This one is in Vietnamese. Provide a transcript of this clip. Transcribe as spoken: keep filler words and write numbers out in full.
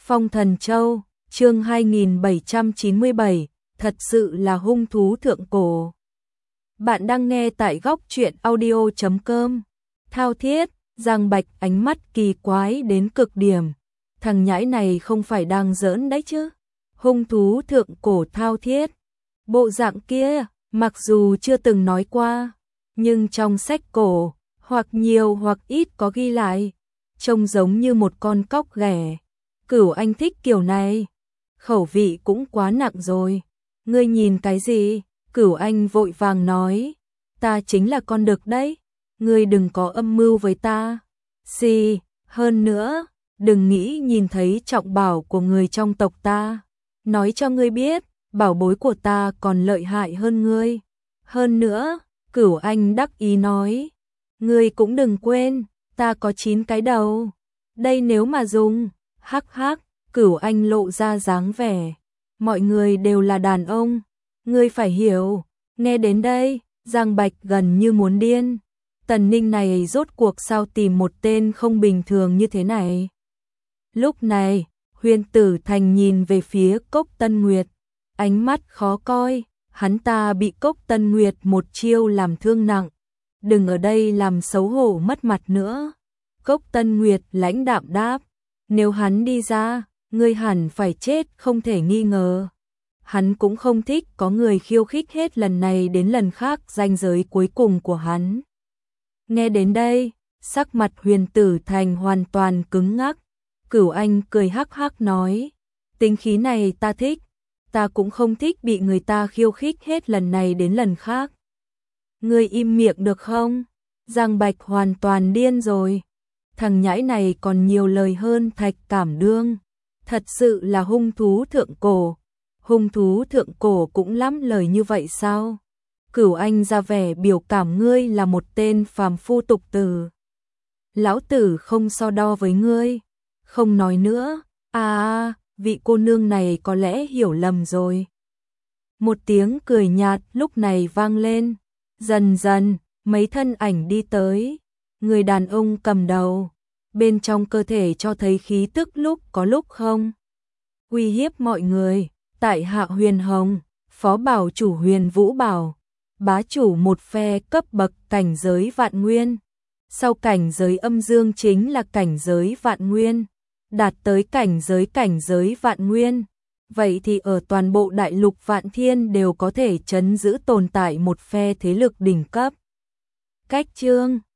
Phong Thần Châu, chương hai nghìn bảy trăm chín mươi bảy, thật sự là hung thú thượng cổ. Bạn đang nghe tại góc truyện audio chấm com. Thao Thiết, Giang Bạch ánh mắt kỳ quái đến cực điểm. Thằng nhãi này không phải đang giỡn đấy chứ? Hung thú thượng cổ Thao Thiết. Bộ dạng kia, mặc dù chưa từng nói qua, nhưng trong sách cổ, hoặc nhiều hoặc ít có ghi lại, trông giống như một con cóc ghẻ. Cửu Anh thích kiểu này, khẩu vị cũng quá nặng rồi. Ngươi nhìn cái gì? Cửu Anh vội vàng nói, ta chính là con đực đấy, ngươi đừng có âm mưu với ta. Xì, hơn nữa, đừng nghĩ nhìn thấy trọng bảo của người trong tộc ta. Nói cho ngươi biết, bảo bối của ta còn lợi hại hơn ngươi. Hơn nữa, Cửu Anh đắc ý nói, ngươi cũng đừng quên, ta có chín cái đầu. Đây nếu mà dùng, hắc hắc, Cửu Anh lộ ra dáng vẻ. Mọi người đều là đàn ông, ngươi phải hiểu. Nghe đến đây, Giang Bạch gần như muốn điên. Tần Ninh này rốt cuộc sao tìm một tên không bình thường như thế này. Lúc này, Huyền Tử Thành nhìn về phía Cốc Tân Nguyệt, ánh mắt khó coi, hắn ta bị Cốc Tân Nguyệt một chiêu làm thương nặng, đừng ở đây làm xấu hổ mất mặt nữa. Cốc Tân Nguyệt lãnh đạm đáp, nếu hắn đi ra, ngươi hẳn phải chết không thể nghi ngờ. Hắn cũng không thích có người khiêu khích hết lần này đến lần khác ranh giới cuối cùng của hắn. Nghe đến đây, sắc mặt Huyền Tử Thành hoàn toàn cứng ngắc. Cửu Anh cười hắc hắc nói, tính khí này ta thích, ta cũng không thích bị người ta khiêu khích hết lần này đến lần khác. Ngươi im miệng được không? Giang Bạch hoàn toàn điên rồi. Thằng nhãi này còn nhiều lời hơn Thạch Cảm Đương. Thật sự là hung thú thượng cổ. Hung thú thượng cổ cũng lắm lời như vậy sao? Cửu Anh ra vẻ biểu cảm, ngươi là một tên phàm phu tục tử. Lão tử không so đo với ngươi. Không nói nữa. À, vị cô nương này có lẽ hiểu lầm rồi. Một tiếng cười nhạt lúc này vang lên. Dần dần, mấy thân ảnh đi tới. Người đàn ông cầm đầu. Bên trong cơ thể cho thấy khí tức lúc có lúc không. Uy hiếp mọi người. Tại hạ Huyền Hồng, phó bảo chủ Huyền Vũ Bảo. Bá chủ một phe cấp bậc cảnh giới vạn nguyên. Sau cảnh giới âm dương chính là cảnh giới vạn nguyên. Đạt tới cảnh giới cảnh giới vạn nguyên. Vậy thì ở toàn bộ đại lục Vạn Thiên đều có thể trấn giữ tồn tại một phe thế lực đỉnh cấp. Cách chương